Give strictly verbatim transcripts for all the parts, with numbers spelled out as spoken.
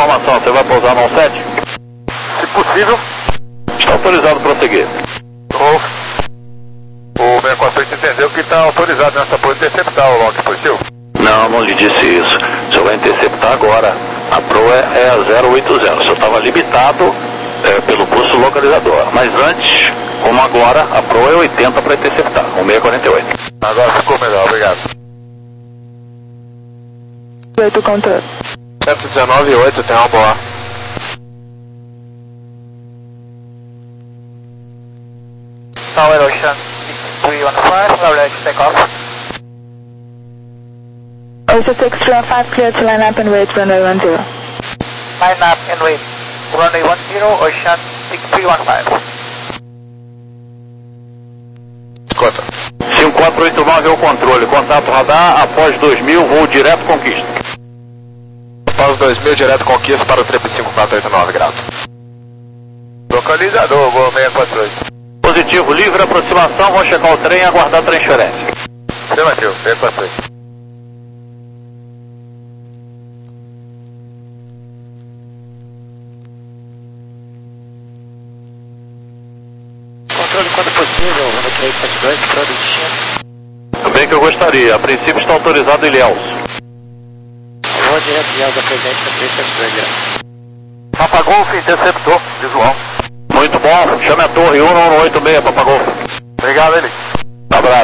informação, você vai pousar no sete? Se possível. Está autorizado a prosseguir. O, o seis quatro oito entendeu que está autorizado nessa pose interceptar o Loki, positivo? Não, não lhe disse isso. O senhor vai interceptar agora. A Pro é, é a zero oito zero. O senhor estava limitado é, pelo curso localizador. Mas antes, como agora, a Pro é oitenta para interceptar. O seis quatro oito. Agora ficou melhor, obrigado. oito contato. cento e dezenove e oito, tem uma boa. Tower Ocean six three one five, now ready to take off. Ocean six three one five, clear to line up and wait, runway one zero. Line up and wait. Runway one zero, Ocean six three one five. Escuta. cinco quatro oito nove é o controle. Contato radar, após dois mil, voo direto conquista. Após dois mil, direto conquista para o trip cinco quatro oito nove, grato. Localizador, voo seis quatro oito. Positivo, livre aproximação, vou checar o trem e aguardar a transferência. Afirmativo, seis quatro oito. Controle quando possível, runway três sete dois, para o destino. Bem que eu gostaria. A princípio está autorizado Ilhéus. Vou direto de Ilhéus, apresente três sete dois, grato. Papa Golf, interceptor, visual. Muito bom, chame a torre um um oito seis, Papagol. Obrigado, ele. Abraço.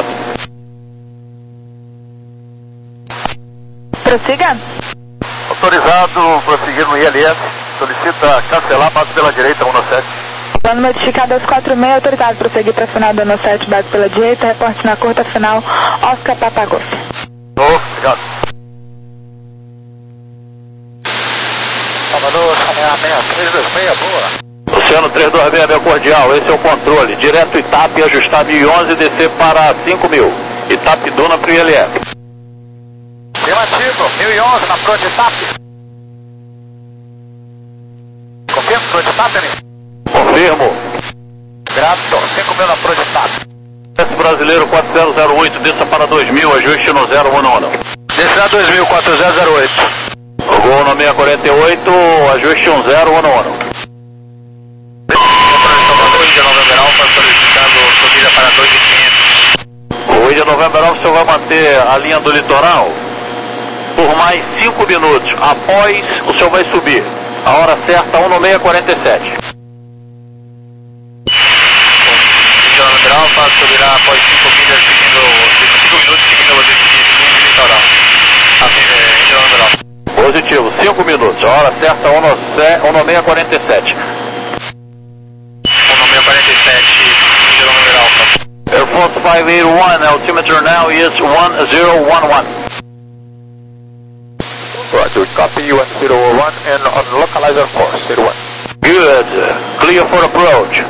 Prossiga. Autorizado, prosseguir no I L S. Solicita cancelar, base pela direita, um no sete. Plano modificado aos quatro seis, autorizado prosseguir para final do ano sete, base pela direita, reporte na curta final, Oscar Papagol. Oh, obrigado. Salvador, Saneamento três dois seis, boa. Oceano três dois seis, meu cordial, esse é o controle. Direto Itap, ajustar mil e onze e descer para cinco mil. Itap Duna para o I L S. Afirmativo, mil e onze na Pro de TAP. Confirma, Pro de TAP, né? Confirmo. Grato, cinco mil na Pro de TAP. Esse brasileiro quatro zero zero oito, desça para dois mil, ajuste no zero um um. Desce a dois mil, quatro zero zero oito. O gol no seis quatro oito, ajuste um zero um um. Índia November Alpha solicitando subida para dois mil e quinhentos. O Índia November Alpha, o senhor vai manter a linha do litoral por mais cinco minutos. Após, o senhor vai subir. A hora certa, um no seis quatro sete. Índia November Alpha subirá após cinco milhas seguindo, cinco minutos seguindo o destino litoral. Assim, Índia November Alpha. Positivo, cinco minutos. A hora certa, um no seis quatro sete. seis quarenta e sete, Índia November Alpha. Air Force five eight one, altimeter now is one zero one one. Roger, copy one zero one and on localizer course, zero one. Good. Clear for approach.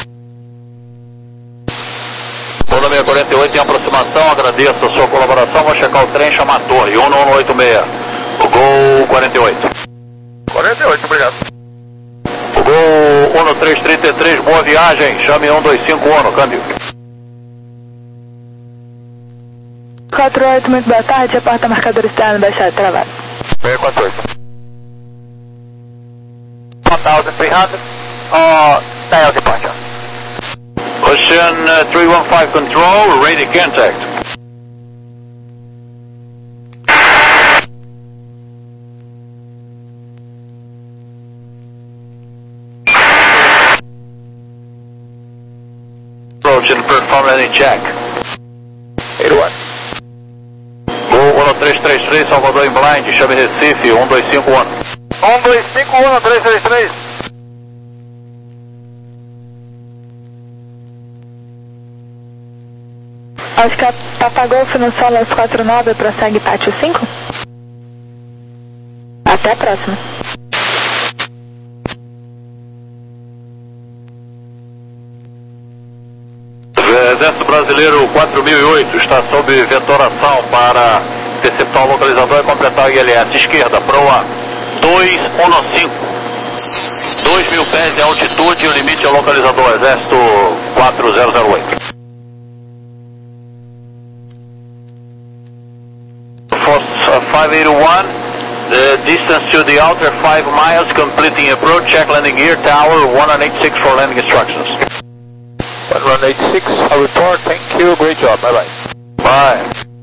Polo seis quatro oito em aproximação, agradeço a sua colaboração, vou checar o trem, chamar a torre, um um oito seis. O Gol quarenta e oito. quarenta e oito, obrigado. O Gol um três três três, boa viagem, chame um dois cinco um, câmbio. quatro oito, muito boa tarde, reporta marcador externo, baixado, travado. seis quatro oito. one three hundred, uh, dial departure. Ocean uh, three one five control, ready contact. Approach and perform any check. eight one. Gol um três três três, Salvador em blind, chame Recife, um dois cinco um. um dois cinco um três três três. Oscar Papagolf no Solas quatro nove, prossegue pátio cinco. Até a próxima. Exército Brasileiro quatro mil e oito está sob vetoração para interceptar o localizador e completar o I L S. Esquerda, proa dois um cinco. dois mil pés de altitude e o limite é o localizador. Exército quatro zero zero oito. Force five eight one, uh, distance to the outer five miles, completing approach, check landing gear, tower one one eight six for landing instructions. one one eight six, I report, thank you, great job, bye bye. Bye.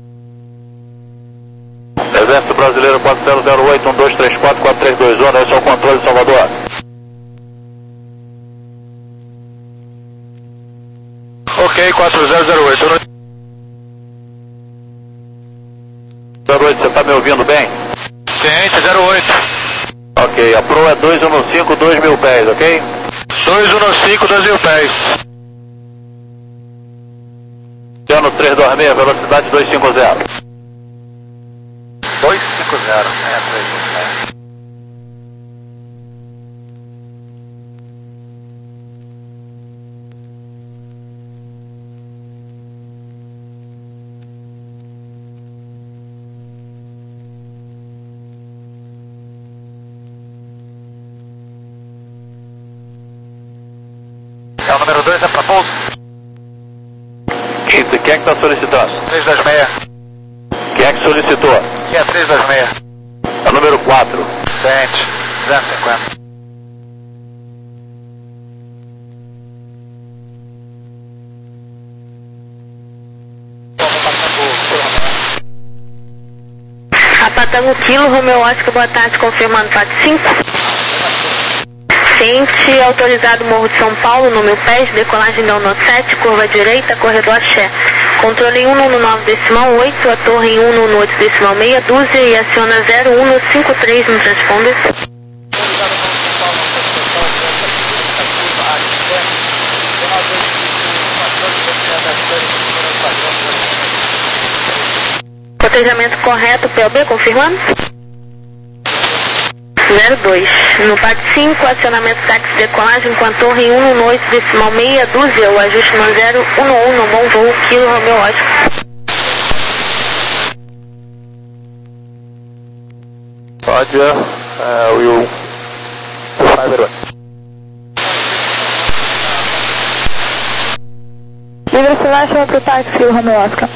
Exército Brasileiro quatro zero zero oito, um dois três quatro, quatro três dois um, esse é o controle de Salvador. Ok, quatro zero zero oito. zero oito, você está me ouvindo bem? Ciente, zero oito. Ok, a Pro é dois um cinco, dois mil pés, ok? dois um cinco, dois mil pés. Piano três dois seis, velocidade dois cinco zero. dois cinco zero, é, três cinco zero. É o número dois, é para pouso? Quem é que está solicitando? três dois seis. Quem é que solicitou? Que é três dois seis. É o número quatro. Ciente, duzentos e cinquenta. Rapatango Kilo, Romeu Oscar, boa tarde, confirmando F A T cinco. Ciente, autorizado Morro de São Paulo, número pés, decolagem da Uno sete, curva direita, corredor Axé. Controle em cento e nove decimal oito, a torre em cento e oito decimal meia dúzia e aciona zero um cinco três no transponder. Cotejamento correto, P O B, confirmando? zero dois. No P A T cinco, acionamento táxi decolagem com a torre em cento e oito decimal meia dúzia, o ajuste no zero um um no bom voo, Kilo Romeu Oscar. Roger, uh, will five zero one. Livre silêncio para o táxi, Kilo Romeu Oscar.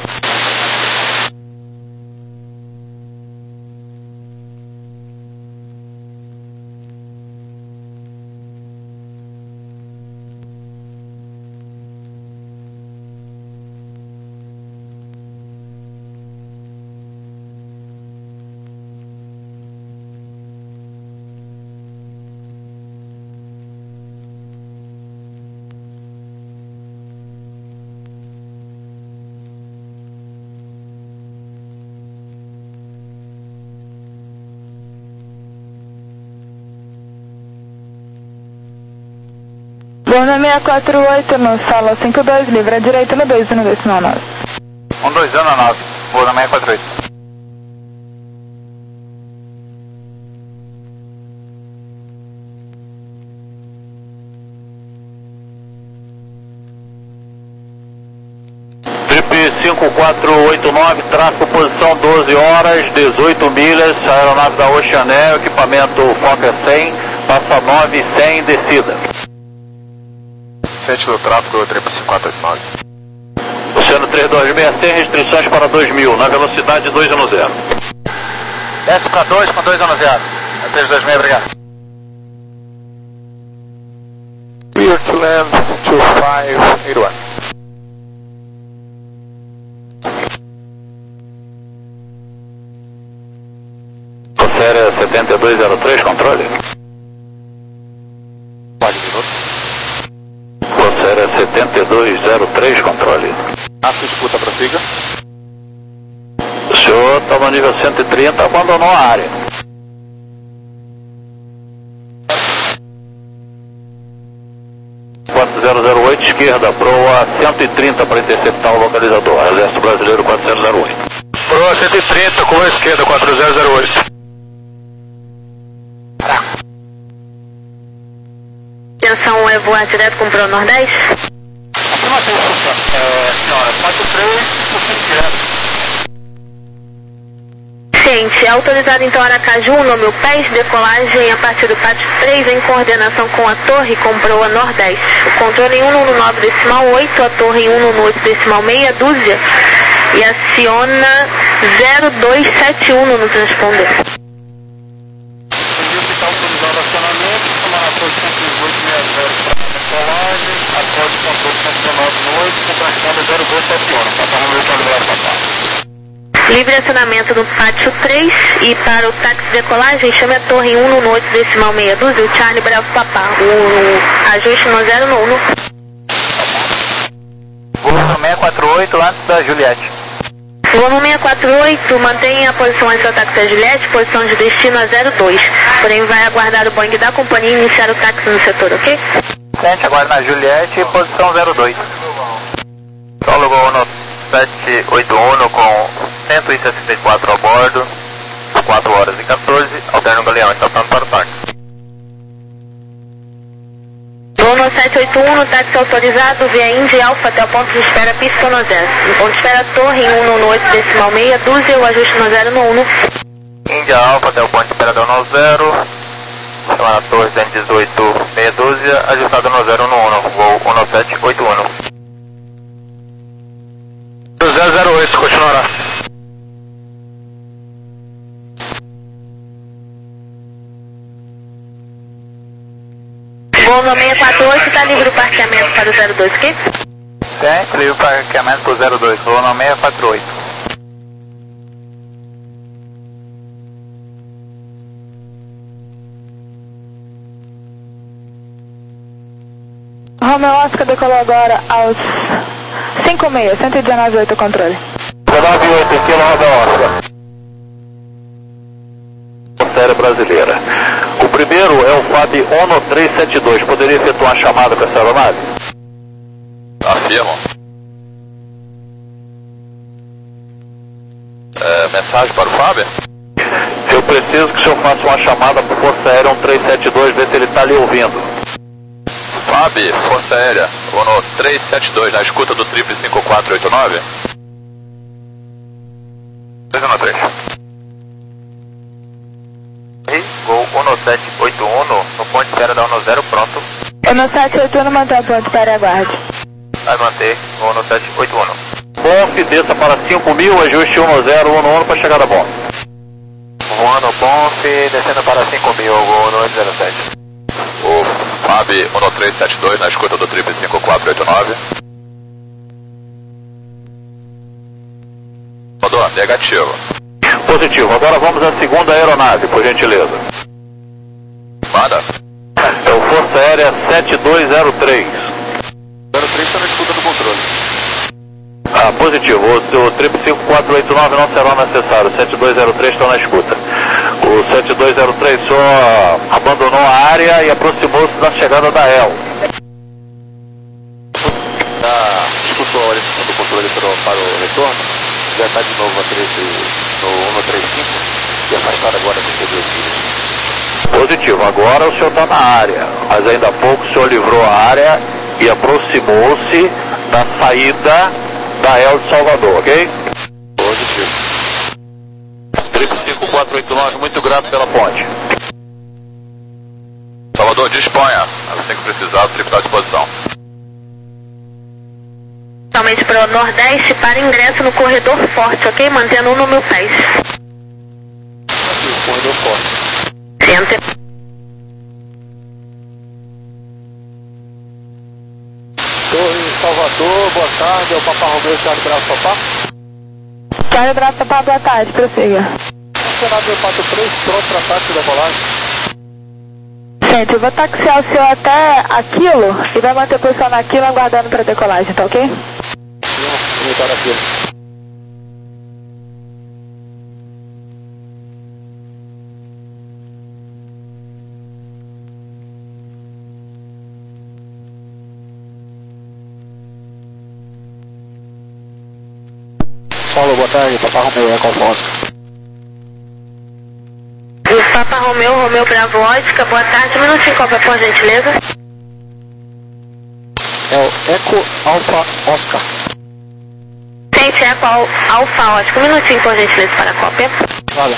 Bunda seis quatro oito no solo cinco dois, livre à direita no dois um decimal nove. um dois um nove, Bunda seis quatro oito. Trip cinco quatro oito nove, tráfego posição doze horas, dezoito milhas, aeronave da Oceanair, equipamento Fokker cem, passa nove cem, descida. Sete do tráfego, Trip cinco quatro oito nove. Oceano três dois seis, sem restrições para dois mil, na velocidade dois um zero. Desce para dois com dois um zero. É três dois seis, obrigado. Clear to land two five eight one. Série setenta e dois zero três, controle. Pode minuto. Série setenta e dois zero três, controle. Ato de disputa, prossiga. O senhor está no nível cento e trinta, abandonou a área. quatro zero zero oito, esquerda, proa cento e trinta para interceptar o localizador. Exército Brasileiro quatro zero zero oito. Proa cento e trinta, com a esquerda, quatro zero zero oito. Atenção, é voar direto com o Pro Nordeste? Afirmação, é, senhora, quatro três, por direto. Ciente, é autorizado então Aracaju, nome pés, decolagem a partir do P A T três em coordenação com a torre com proa Nordeste. O controle em cento e nove decimal oito, a torre em cento e oito decimal meia dúzia e aciona zero dois sete um no transponder. zero dois sete um, Papa Romeo Charlie Bravo Papa. Livre acionamento no pátio três e para o táxi de decolagem, chame a torre um no oito decimal meia dúzia, o Charlie Bravo Papá. O ajuste no zero no um. Voo no seis quatro oito antes da Juliette. Voo no seis quatro oito, mantenha a posição em seu táxi da Juliette, posição de destino a zero dois. Porém, vai aguardar o Boeing da companhia e iniciar o táxi no setor, ok? Sente agora na Juliette, posição zero dois. Solo Gol no sete oito um com cento e sessenta e quatro a bordo, quatro horas e quatorze, alterno Galeão, estação para o táxi. Voo no sete oito um, táxi autorizado via Indy Alpha até o ponto de espera pista no zero. No ponto de espera torre um no oito decimal meia dúzia, o ajuste no zero no um. Índia Alpha até o ponto de espera do no zero, chamada torre cento e dezoito meia dúzia, ajustado no zero no um, voo um no sete oito um. zero zero oito, continuará. Voo no seis quatro oito, está livre o parqueamento para o zero dois, ok? Sente, livre parqueamento pro zero dois, voo no seis quatro oito. Romeo Oscar decolou agora aos cinco meia, cento e dezenove oito controle. dezenove oito, estilo Romeo Oscar. Série brasileira. O primeiro é o F A B ONO três sete dois. Poderia efetuar uma chamada com essa aeronave? Afirmo. É, mensagem para o Fábio? Eu preciso que o senhor faça uma chamada para Força Aérea um três sete dois, ver se ele está lhe ouvindo. Fábio, Força Aérea, ONO três sete dois, na escuta do triple cinco quatro oito nove. dois um três. Gol ONO sete oito um, no ponto de espera da ONO zero, pronto. ONO sete oito um, mantém o ponto para aguarde. Vai manter, ONO sete oito um. Bonf, desça para cinco mil, ajuste um zero um um para chegada a Bonf. Voando Bonf, descendo para cinco mil, ONO oito zero sete. O Fábio ONO três sete dois, na escuta do triple cinco quatro oito nove. Rodou, negativo. Positivo. Agora vamos à segunda aeronave, por gentileza. Manda. É o Força Aérea sete dois zero três. zero três está na escuta do controle. Ah, positivo. O, o triple cinco quatro oito nove não será necessário. sete dois zero três está na escuta. O sete dois zero três só abandonou a área e aproximou-se da chegada da E L. Já escutou a orientação do controle para o retorno? Já está de novo a treze no um três cinco e afastado agora com o objetivo. Positivo. Agora o senhor está na área, mas ainda há pouco o senhor livrou a área e aproximou-se da saída da E L de Salvador, ok? Positivo. triple cinco quatro oito nove, muito grato pela ponte. Salvador, disponha. Assim que precisar, o triplo está à disposição. Totalmente para o Nordeste, para ingresso no corredor forte, ok? Mantendo um no mil pés. Aqui, corredor forte. Center. Torre Salvador, boa tarde. É o Papa Romeo Charlie Bravo Papá. Charlie Bravo Papá, boa tarde, prossiga. Funcionário quatro três, pronto para táxi da colagem. Gente, eu vou taxiar o senhor até aquilo e vai manter posição naquilo aguardando para decolagem, tá ok? Militar aquilo. Paulo, boa tarde. Papa Romeo, Eco Oscar. Papa Romeo, Romeo Bravo Oscar, boa tarde. Um minutinho, cobra, por gentileza. É o Eco Alpha Oscar. Gente, Eco Al Alfa Oscar. Um minutinho, por gentileza, para a cópia. Vale.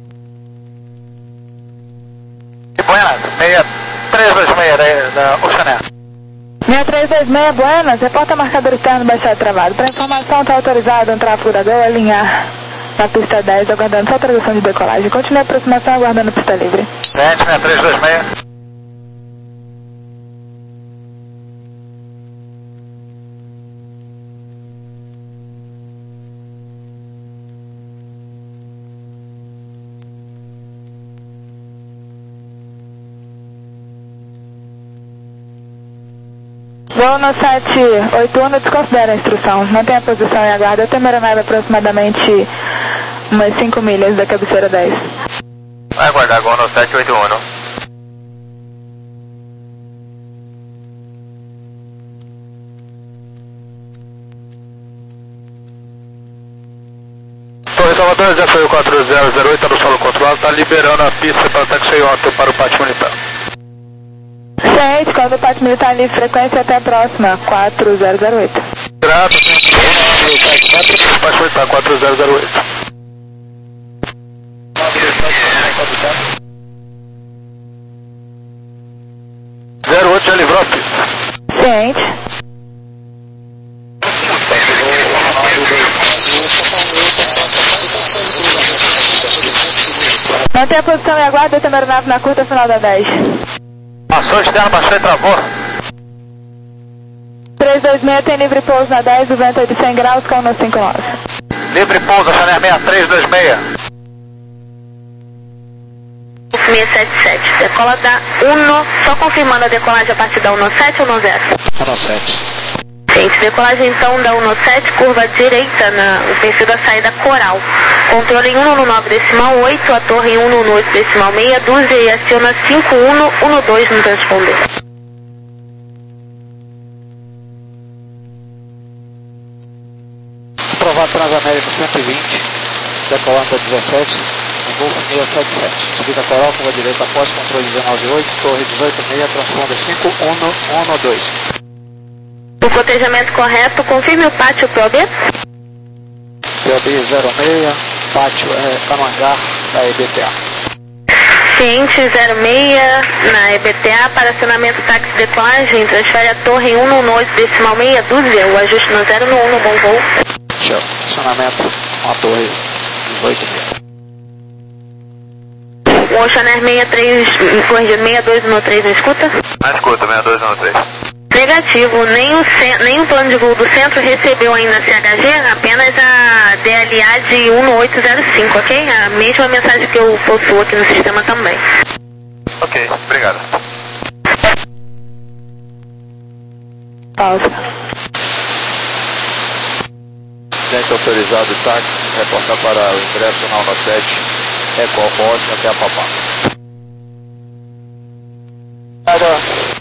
Buenas, seis três dois seis da Oceané. seis três dois seis, Buenas, reporta marcador externo baixado travado. Para informação, está autorizado um tráfego da Gol alinhar na pista dez, aguardando sua autorização de decolagem. Continue a aproximação, aguardando pista livre. Sente, seis três dois seis. Voo no sete oito um, desconsidera a instrução. Mantenha a posição e aguarda até uma aeronave aproximadamente umas cinco milhas da cabeceira dez. Vai aguardar Gol no sete oito um. Torre Salvador, já foi o quatro zero zero oito, tá no solo controlado, tá liberando a pista para táxi alto para o pátio militar. Ciente, quando o pátio militar livre, frequência até a próxima, quatro zero zero oito. Grato, pátio militar quatro zero zero oito. zero oito já livrou a pista. Ciente. Mantenha a posição e aguarda até a aeronave na curta final da dez. Ação externa, baixou e travou. três dois seis tem livre pouso na dez, o vento é de cem graus, com no cinco nove. Livre pouso, Chanel seis três dois seis. seiscentos e setenta e sete, decola da um, só confirmando a decolagem a partir da um sete ou um zero? um sete. Gente, decolagem então da um sete, curva direita, na, o perfil da saída coral. Controle em um nove decimal oito, a torre em um oito decimal meia dúzia e aciona cinco um um dois no transponder. Aprovado Transamérica cento e vinte, decolando a dezessete, no Golfo seiscentos e setenta e sete. Subida coral, curva direita após, controle dezenove oito, torre dezoito seis, transponder cinco um um dois. O cotejamento correto, confirme o pátio P O B. P O B zero seis, pátio é, Camangar, da E B T A. Ciente zero seis na E B T A para acionamento táxi decolagem, transfere a torre em um oito decimal meia dúzia, o ajuste no zero um, bom voo. Tchau, acionamento com a torre dezoito seis. O Oceaner sessenta e três, corrija, sessenta e dois um três, não escuta? Na escuta, sessenta e dois um três. Negativo, nem o, nem o plano de voo do centro recebeu ainda a C H G, apenas a D L A de um oito zero cinco, ok? A mesma mensagem que eu possuo aqui no sistema também. Ok, obrigado. Pausa. Gente autorizado táxi, reportar para o ingresso na Alma sete, Eco Alfa até a Papá. Nada.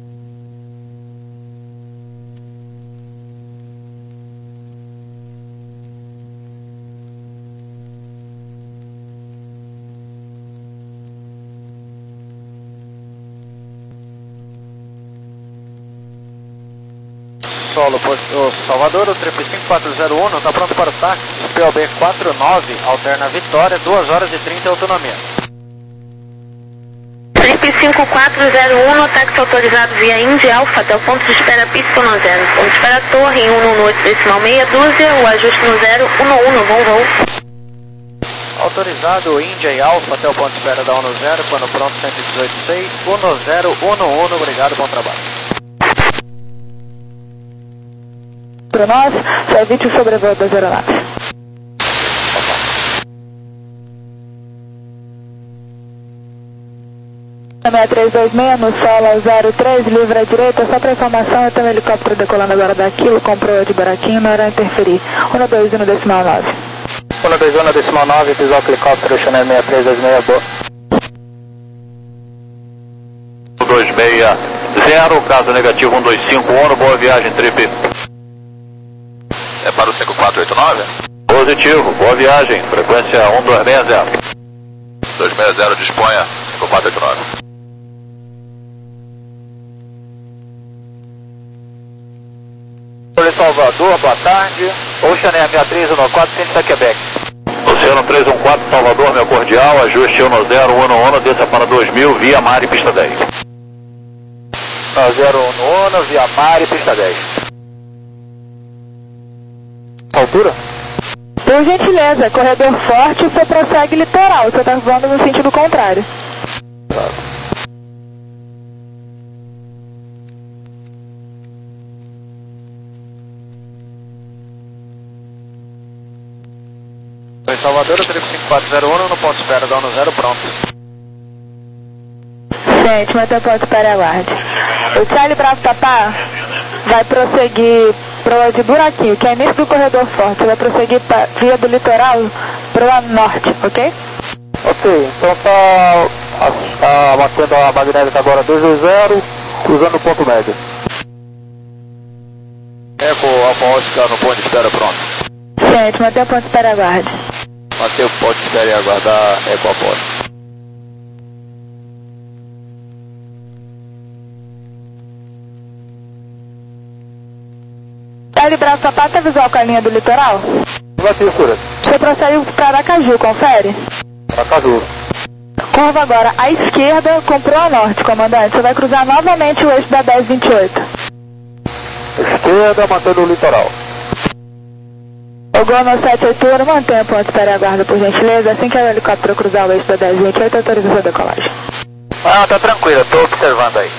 Solo, o Salvador, o triplo cinco quatro zero um, está pronto para o táxi, P O B quatro nove, alterna Vitória, duas horas e trinta autonomia. triplo cinco quatro zero um, táxi autorizado via Indy Alpha até o ponto de espera pista no zero. Ponto de espera torre em um oito decimal meia dúzia, o ajuste no zero um um, bom voo. Autorizado Indy Alpha até o ponto de espera da um zero, plano pronto cento e dezoito seis, um zero um um, obrigado, bom trabalho. Para nós, só evite o sobrevoo das aeronaves. seis três dois seis, no solo zero três, livre à direita, só para informação, eu tenho um helicóptero decolando agora daquilo, com proa de baratinho, não era interferir. um dois um decimal nove. um dois um decimal nove, visual helicóptero, Chanel seis três dois seis, boa. dois seis zero, caso negativo um dois cinco um, boa viagem, trip. É para o cinco quatro oito nove? Positivo, boa viagem, frequência um dois seis zero. dois seis zero, disponha, cinco quatro oito nove. Oi, Salvador, boa tarde. Oceaner seis três um quatro, Cinta Quebec. Oceano três um quatro, Salvador, meu cordial, ajuste um zero um um, desça para dois mil, via Mari, pista dez. zero um um, via Mari, pista dez. Altura? Por gentileza, corredor forte, você prossegue litoral, você está voando no sentido contrário. Oi, Salvador, triplo cinco quatro zero um, no ponto de espera da um zero, pronto. Gente, mantém o ponto de espera e aguarde. O Charlie Bravo Papá vai prosseguir proa de Buraquinho, que é início do corredor forte. Vai prosseguir pra, via do litoral proa norte, ok? Ok, então tá, tá batendo a magnética agora dois dois zero, cruzando o ponto médio. Eco Alfa Oscar no ponto de espera, pronto. Gente, mantém o ponto de espera e aguarde. Manter o ponto de espera e aguardar Eco Alfa Oscar. Vai liberar o sapato e visual com a linha do litoral? Negativo, Cura. Você prossegue para Aracaju, confere? Aracaju. Curva agora à esquerda com proa norte, comandante. Você vai cruzar novamente o eixo da dez vinte e oito. Esquerda, mantendo o litoral. O Gol no sete oito um, mantenha o ponto de espera e aguarda, por gentileza. Assim que o helicóptero cruzar o eixo da dez vinte e oito, autoriza a decolagem. Ah, tá tranquilo, tô observando aí.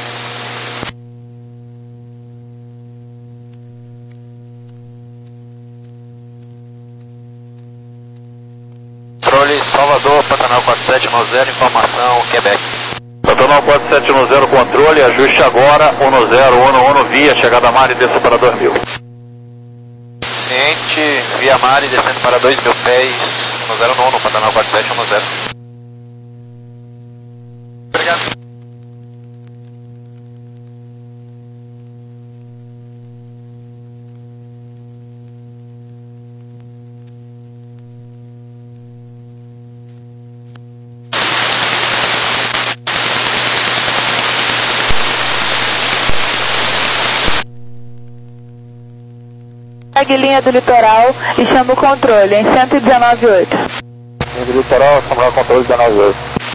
Controle Salvador, Pantanal quatro sete um zero, informação Quebec. Pantanal quatro sete um zero, controle, ajuste agora, um zero um um, via, chegada mar e desça para dois mil. Ciente, via mar e descendo para dois mil pés, um zero um, Pantanal quatro sete um zero. Obrigado. Segue linha do litoral e chama o controle em cento e dezenove ponto oito. Linha do litoral, chama o controle dezenove ponto oito.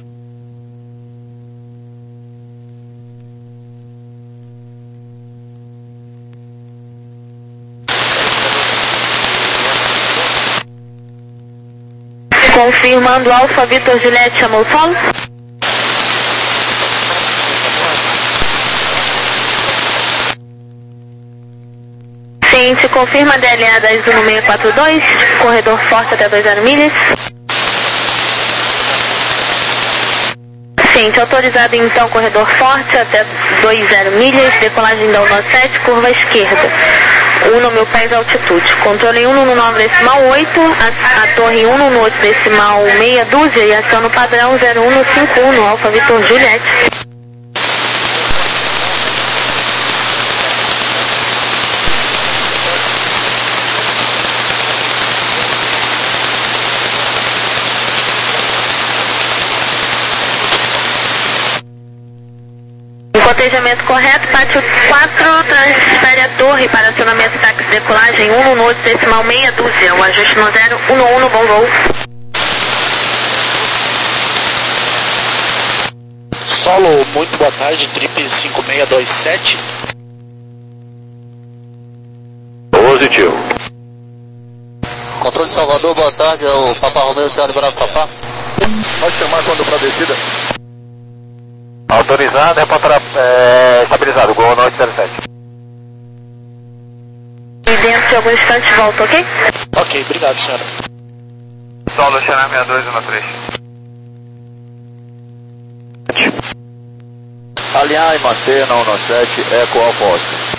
Confirmando Alfa Vitor Juliette, chamou o solo? Sim, se confirma D L A dez um seis quatro dois, corredor forte até dois zero milhas. Sim, autorizado então corredor forte até dois zero milhas, decolagem da um nove sete, curva esquerda. um mil pés de altitude. Controle um nove decimal oito, a, a torre um oito decimal meia dúzia e aciona o padrão zero um cinco um no Alfa Vitor Juliette. Cotejamento correto, pátio quatro, transfere a torre para acionamento táxi decolagem um oito decimal meia dúzia, o ajuste no zero um um, bom voo. Solo, muito boa tarde, Trip cinco seis dois sete. Positivo. Controle de Salvador, boa tarde, é o Papa Romeu, Sierra Bravo Papá. Pode chamar quando para descida? Autorizado, é para é, estabilizado, Gol nove zero sete. E dentro de alguns instantes volta, ok? Ok, obrigado, senhora. Solo, Xaná seis dois um três. Alinhar e manter na um nove sete, Eco Alfa Oscar.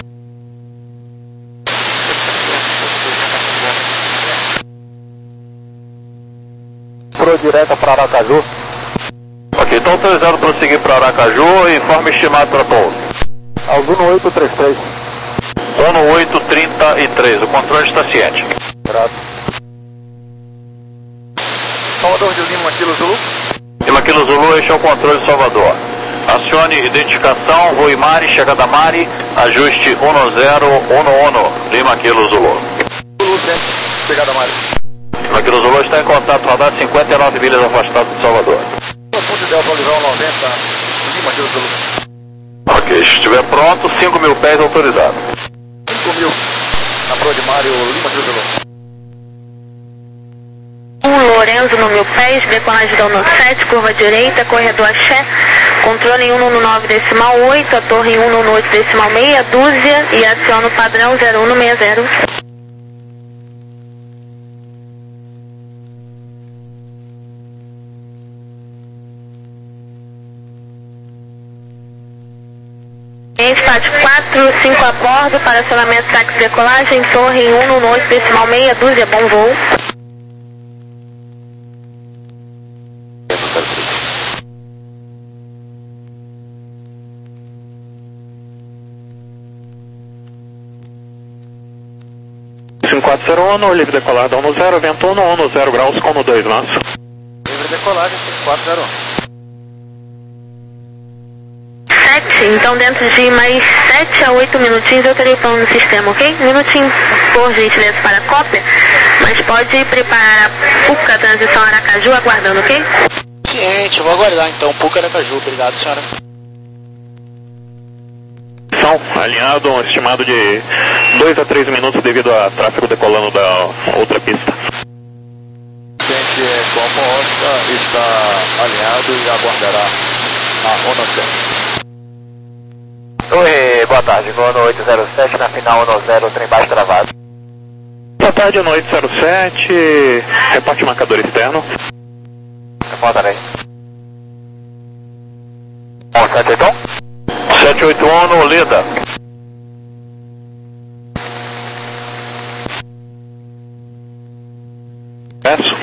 Pro direta para Aracaju. Ok, então autorizado para prosseguir para Aracaju, informe estimado para pouso. Alguno oito três três. Sono oito trinta e três, o controle está ciente. Grato. Salvador de Lima, Kilo Zulu. Lima Kilo Zulu, este é o controle de Salvador. Acione identificação, voo Mari, chegada Mari, ajuste um zero um um, Lima Kilo Zulu. Zulu, sempre, chegada Mari. Lima Kilo Zulu está em contato, radar cinquenta e nove milhas afastado de Salvador. Ponto ideal para livrar o noventa, Lima Kilo Zulu. Ok, se estiver pronto, cinco mil pés autorizado. cinco mil, na proa de Mário, Lima Kilo Zulu. Um Lorenzo no mil pés, decolagem da um nove sete, curva direita, corredor axé, controle em um nove decimal oito, a torre em um oito decimal meia dúzia e aciona o padrão zero um seis zero. quatro quatro cinco a bordo para acionamento táxi decolagem, torre um no oito decimal meia dúzia, bom voo. cinco quatro zero um, livre decolada um zero, vento um, um zero graus, como dois, lanço. Livre decolagem cinco quatro zero um. sete, então dentro de mais sete a oito minutinhos eu terei plano no sistema, ok? Minutinho, por gentileza, para a cópia, mas pode preparar a Puca, transição Aracaju, aguardando, ok? Ciente, vou aguardar então, Puca Aracaju, obrigado senhora. São alinhado, um estimado de dois a três minutos devido a tráfego decolando da outra pista. Ciente, como Oscar está alinhado e aguardará a ONU sete. Oi, boa tarde, Gono oito zero sete, na final ONU zero, trem baixo travado. Boa tarde, ONU oito zero sete, reporte marcador externo. Reporta aí. sete oito um? sete oito um no Lida. Peço.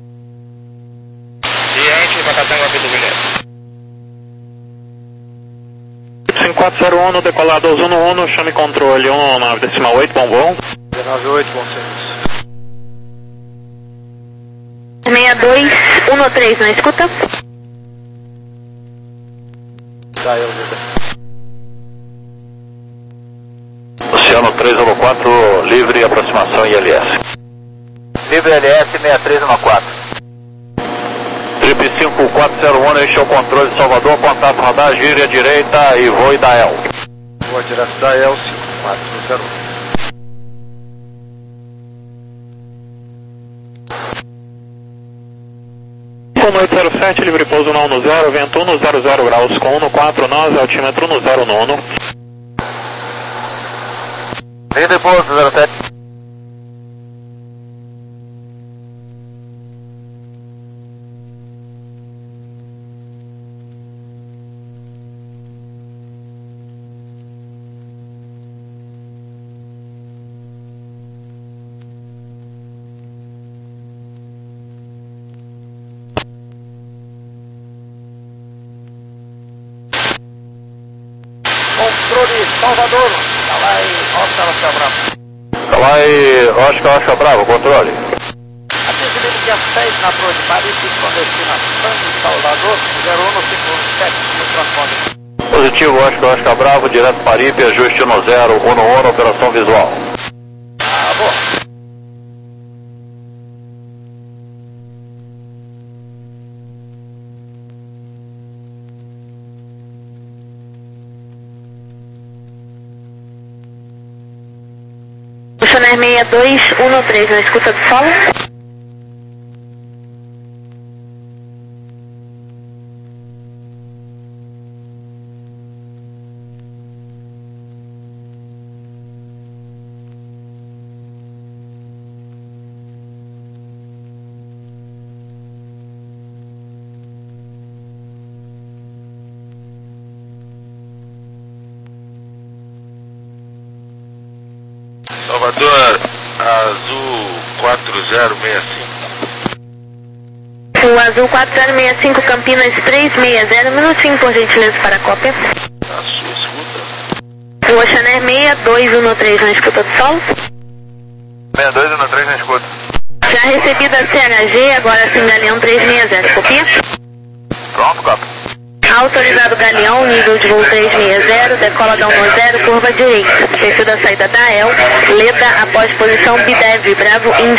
Ciente, Macatanga, Vitor Guilherme. cinco quatro zero um no decolado Ozono um, chame controle um nove decimal oito, bom voo. nove oito, bom serviço. seis dois um três, na escuta? Tá, eu vou. Oceano três um quatro, livre aproximação I L S. Livre L S seis três um quatro. Trip cinco quatro zero um, este é o controle de Salvador, contato radar, gire à direita e voe da E L. Vou direto da E L cinco quatro zero um. ONU oito zero sete, livre pouso na um zero, vento um zero zero graus, com um quatro nós, altímetro um zero nono. Livre pouso zero sete. Controle Salvador, Calai, Oscar, Oscar Bravo. Calai, Oscar, Oscar Bravo, controle. Atende livre dia seis na Proa de Paris, com destinação de Salvador, zero um cinco um sete, no transponder. Positivo, Oscar, Oscar Bravo, direto Paripe, ajuste no zero, um no um, operação visual. Ah, boa. Missionário seis dois um três, na escuta do solo? Salvador, Azul quatro zero seis cinco. O Azul quatro zero seis cinco, Campinas três seis zero, minutinho por gentileza para a cópia. A sua escuta. O Oceaner seis dois um três, na escuta do solo? seis dois um três na escuta. Já recebida a C H G, agora sim Galeão três seis zero, copia? Pronto, copia. Autorizado Galeão, nível de voo três seis zero, decola da um zero, curva direita. Descida a saída da E L, Leda após posição B D E V, Bravo Índio